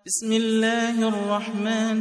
بسم الله الرحمن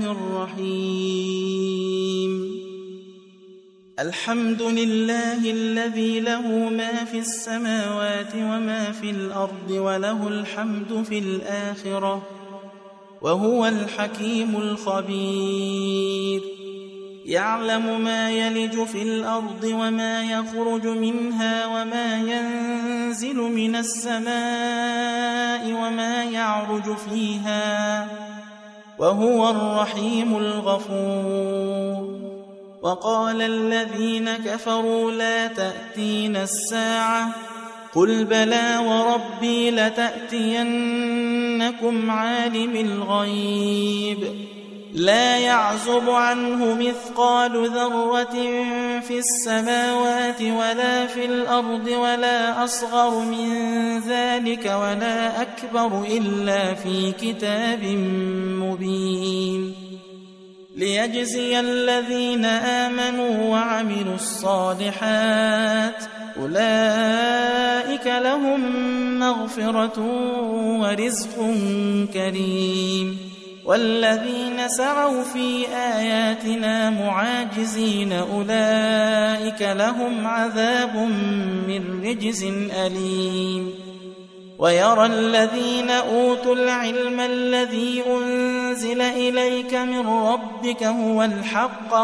الرحيم. الحمد لله الذي له ما في السماوات وما في الأرض وله الحمد في الآخرة وهو الحكيم الخبير. يعلم ما يلج في الأرض وما يخرج منها وما ينزل من السماء وما يعرج فيها وهو الرحيم الغفور. وقال الذين كفروا لا تأتينا الساعة قل بلى وربي لتأتينكم عالم الغيب لا يعزب عنه مثقال ذرة في السماوات ولا في الأرض ولا أصغر من ذلك ولا أكبر إلا في كتاب مبين ليجزي الذين آمنوا وعملوا الصالحات أولئك لهم مغفرة ورزق كريم. والذين سعوا في آياتنا معاجزين أولئك لهم عذاب من رجز أليم. ويرى الذين أوتوا العلم الذي أنزل إليك من ربك هو الحق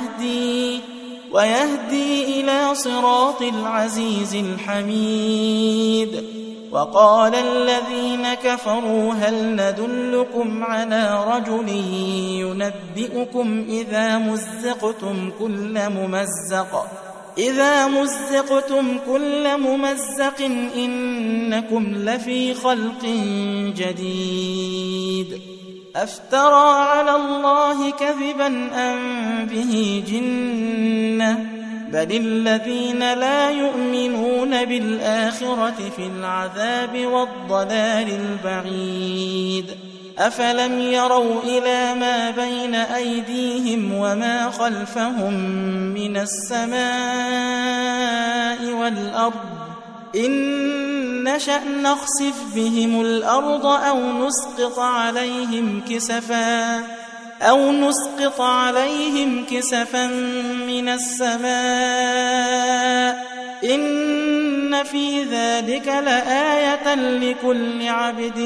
ويهدي إلى صراط العزيز الحميد. وقال الذين كفروا هل ندلكم على رجل ينبئكم إذا مزقتم كل ممزق إنكم لفي خلق جديد. أفترى على الله كذبا أم به جنة بل الذين لا يؤمنون بالآخرة في العذاب والضلال البعيد. أفلم يروا إلى ما بين أيديهم وما خلفهم من السماء والأرض إن نشأ نخسف بهم الأرض أو نسقط عليهم كسفا من السماء إن في ذلك لآية لكل عبد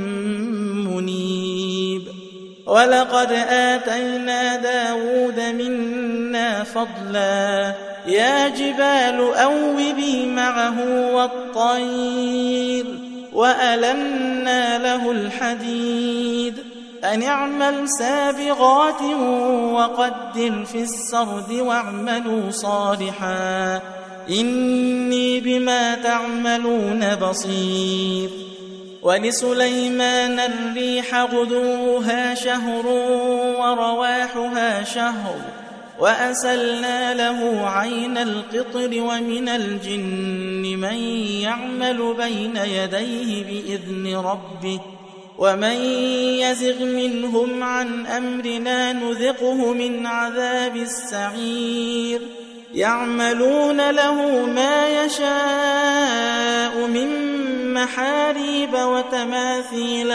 منيب. ولقد آتينا داود منا فضلا يا جبال أوبي معه والطير وألنا له الحديد أن اعمل سابغات وقدر في السرد واعملوا صالحا إني بما تعملون بصير. ولسليمان الريح غدوها شهر ورواحها شهر وأسلنا له عين القطر ومن الجن من يعمل بين يديه بإذن ربه ومن يزغ منهم عن أمرنا نذقه من عذاب السعير. يعملون له ما يشاء من محاريب وتماثيل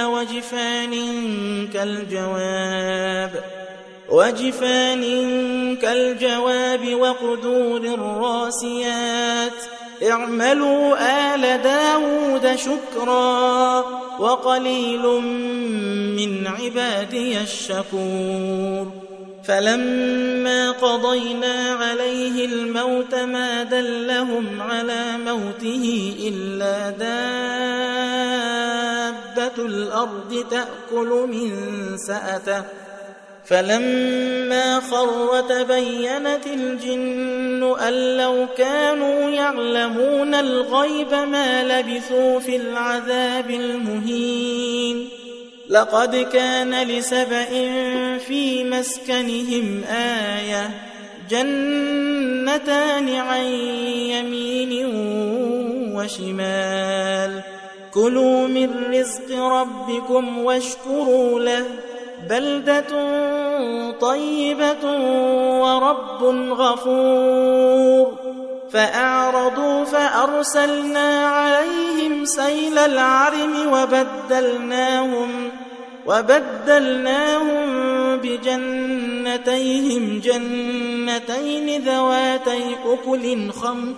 وجفان كالجواب وقدور الراسيات. اعملوا آل داود شكرا وقليل من عبادي الشكور. فلما قضينا عليه الموت ما دلهم على موته إلا دابة الأرض تأكل من سأته فلما خر تبينت الجن أن لو كانوا يعلمون الغيب ما لبثوا في العذاب المهين. لقد كان لسبإ في مسكنهم آية جنتان عن يمين وشمال كلوا من رزق ربكم واشكروا له بلدة طيبة ورب غفور. فأعرضوا فأرسلنا عليهم سيل العرم وبدلناهم بجنتيهم جنتين ذواتي أكل خمط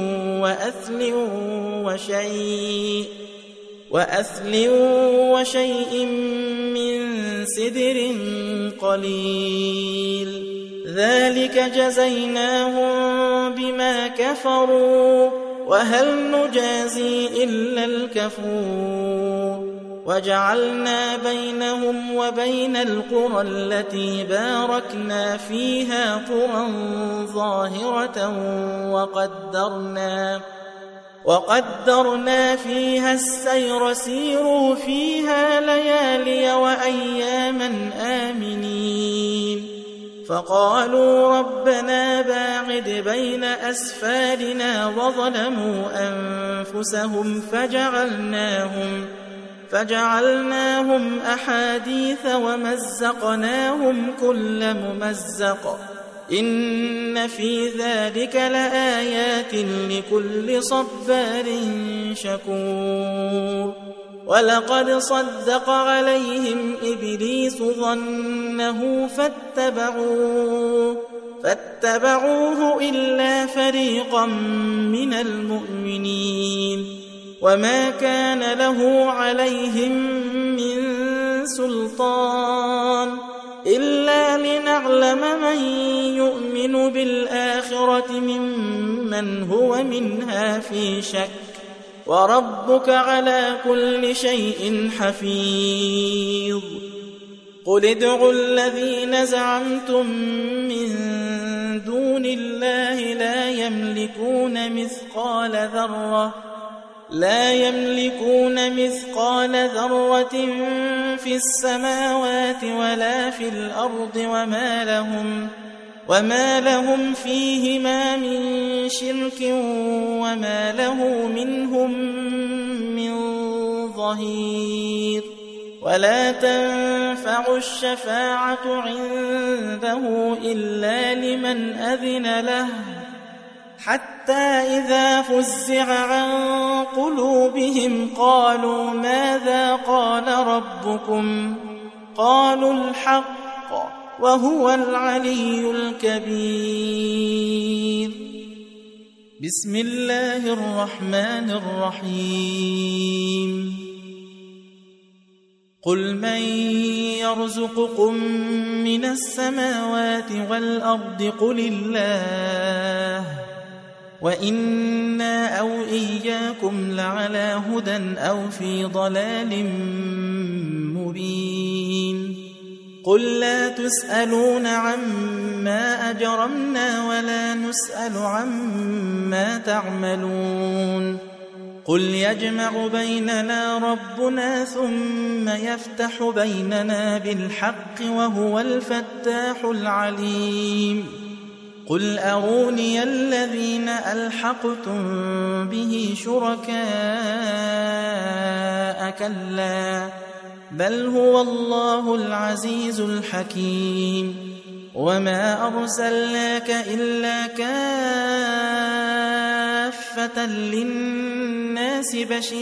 وأثل وشيء من سدر قليل ذلك جزيناهم بما كفروا وهل نجازي إلا الكفور وجعلنا بينهم وبين القرى التي باركنا فيها قرى ظاهرة وقدرنا فيها السير سيروا فيها ليالي وأياما آمنين فقالوا ربنا باعد بين أسفارنا وظلموا أنفسهم فجعلناهم أحاديث ومزقناهم كل ممزق إن في ذلك لآيات لكل صبار شكور ولقد صدق عليهم إبليس ظنه فاتبعوه إلا فريقا من المؤمنين وما كان له عليهم من سلطان إلا لنعلم من يؤمن بالآخرة ممن هو منها في شك وربك على كل شيء حفيظ قل ادعوا الذين زعمتم من دون الله لا يملكون مثقال ذرة في السماوات ولا في الأرض وما لهم فيهما من شرك وما له منهم من ظهير ولا تنفع الشفاعة عنده إلا لمن أذن له حتى إذا فزع عن قلوبهم قالوا ماذا قال ربكم قالوا الحق وهو العلي الكبير بسم الله الرحمن الرحيم قل من يرزقكم من السماوات والأرض قل الله وإنا أو إياكم لعلى هدى أو في ضلال مبين قل لا تسألون عما أجرمنا ولا نسأل عما تعملون قل يجمع بيننا ربنا ثم يفتح بيننا بالحق وهو الفتاح العليم قل أروني الذين ألحقتم به شركاء كلا بل هو الله العزيز الحكيم وما أرسلناك إلا كافة للناس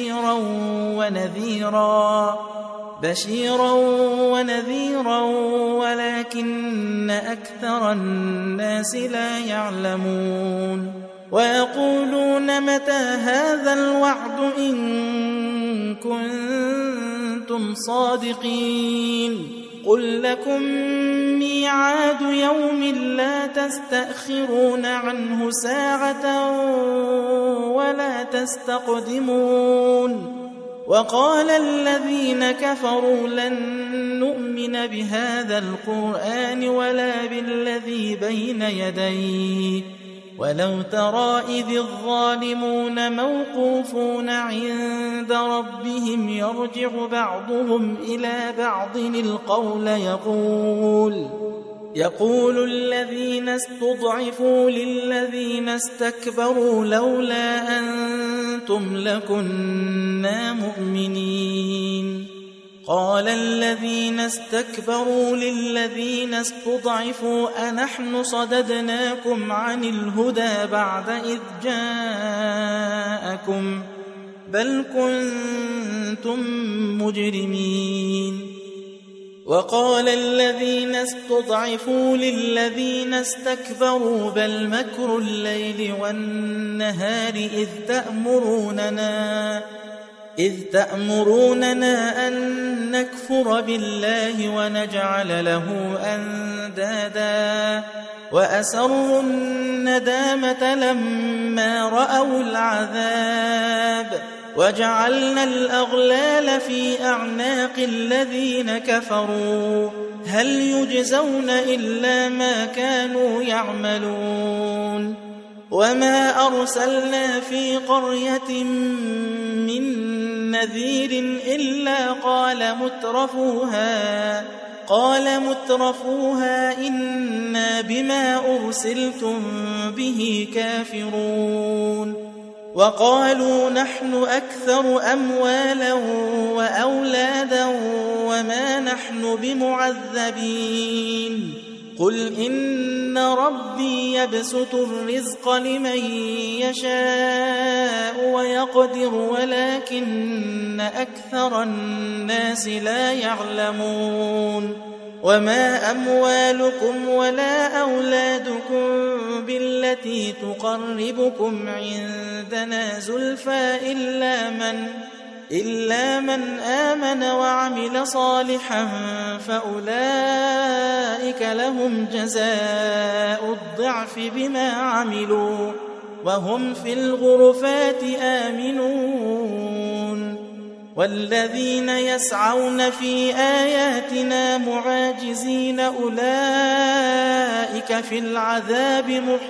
بشيرا ونذيرا ولكن أكثر الناس لا يعلمون ويقولون متى هذا الوعد إن كنتم صادقين قل لكم ميعاد يوم لا تستأخرون عنه ساعة ولا تستقدمون وقال الذين كفروا لن نؤمن بهذا القرآن ولا بالذي بين يديه ولو ترى إذ الظالمون موقوفون عند ربهم يرجع بعضهم إلى بعض القول يقول الذين استضعفوا للذين استكبروا لولا أنتم لكنا مؤمنين قال الذين استكبروا للذين استضعفوا أنحن صددناكم عن الهدى بعد إذ جاءكم بل كنتم مجرمين وقال الذين استضعفوا للذين استكبروا بل مكر الليل والنهار إذ تأمروننا أن نكفر بالله ونجعل له أندادا وأسروا الندامة لما رأوا العذاب وجعلنا الأغلال في أعناق الذين كفروا هل يجزون إلا ما كانوا يعملون وما أرسلنا في قرية من نذير إلا قال مترفوها إنا بما أرسلتم به كافرون وقالوا نحن أكثر أموالا وأولادا وما نحن بمعذبين قل إن ربي يبسط الرزق لمن يشاء ويقدر ولكن أكثر الناس لا يعلمون وما أموالكم ولا أولادكم بالتي تقربكم عندنا زلفى إلا من آمن وعمل صالحا فأولئك لهم جزاء الضعف بما عملوا وهم في الغرفات آمنون والذين يسعون في آياتنا معاجزين أولئك في العذاب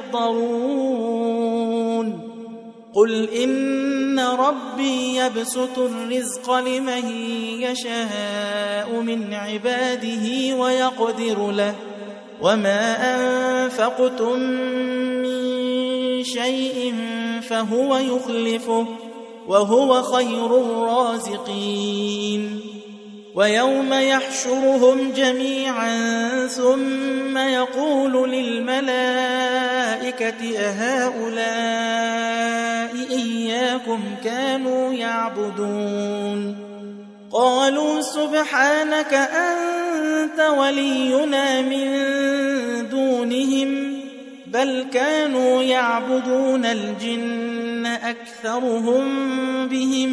محضرون قل إن ربي يبسط الرزق لمن يشاء من عباده ويقدر له وما أنفقتم من شيء فهو يخلفه وهو خير الرازقين ويوم يحشرهم جميعا ثم يقول للملائكة أهؤلاء إياكم كانوا يعبدون قالوا سبحانك أنت ولينا من دونهم بل كانوا يعبدون الجن أكثرهم بهم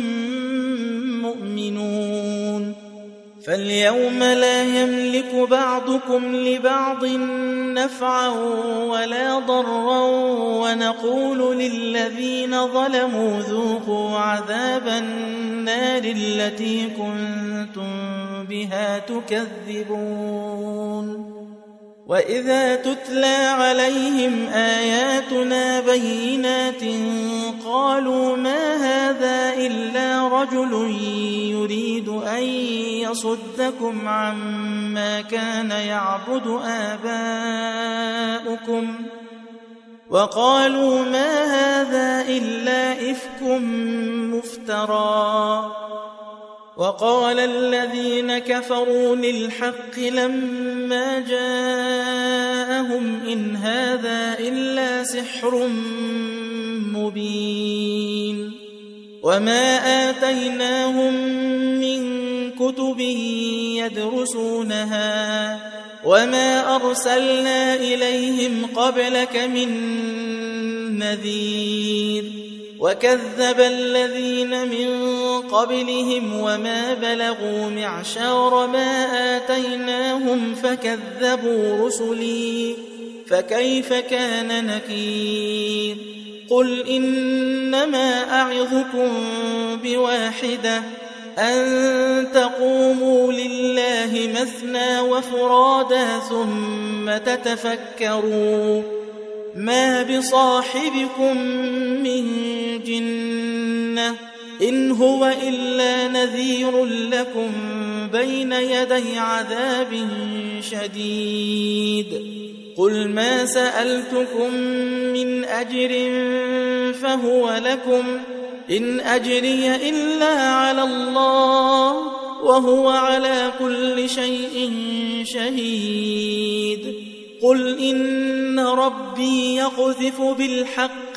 مؤمنون فاليوم لا يملك بعضكم لبعض نفعا ولا ضرا ونقول للذين ظلموا ذوقوا عذاب النار التي كنتم بها تكذبون وإذا تتلى عليهم آياتنا بينات قالوا ما هذا إلا رجل يريد أن يصدكم عما كان يعبد آباؤكم وقالوا ما هذا إلا إفك مفترى وقال الذين كفروا للحق لما جاءهم إن هذا إلا سحر مبين وما آتيناهم من كتب يدرسونها وما أرسلنا إليهم قبلك من نذير وكذب الذين من قبلهم وما بلغوا معشار ما آتيناهم فكذبوا رسلي فكيف كان نكير قل إنما أعظكم بواحدة أن تقوموا لله مثنى وفرادا ثم تتفكروا ما بصاحبكم من جنة إن هو إلا نذير لكم بين يدي عذاب شديد قل ما سألتكم من أجر فهو لكم إن أجري إلا على الله وهو على كل شيء شهيد قل إن ربي يقذف بالحق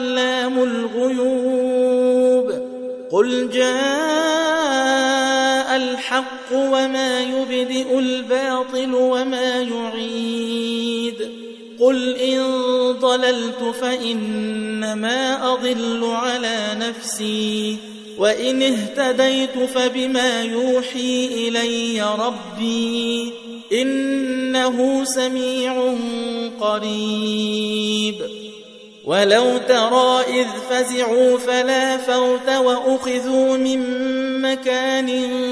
علام الغيوب قل جاء الحق وما يبدئ الباطل وما يعيد قل إن ضللت فإنما أضل على نفسي وإن اهتديت فبما يوحي إلي ربي إنه سميع قريب ولو ترى إذ فزعوا فلا فوت وأخذوا من مكان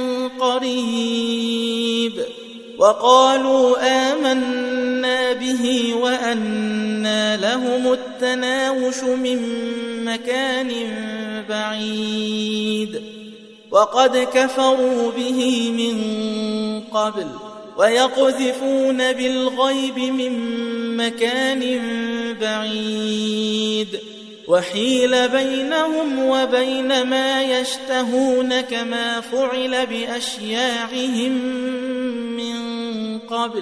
قريب وقالوا آمنا به وأنى لهم التناوش من مكان بعيد وقد كفروا به من قبل ويقذفون بالغيب من مكان بعيد وحيل بينهم وبين ما يشتهون كما فعل بأشياعهم من قبل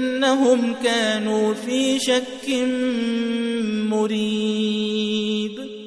إنهم كانوا في شك مريب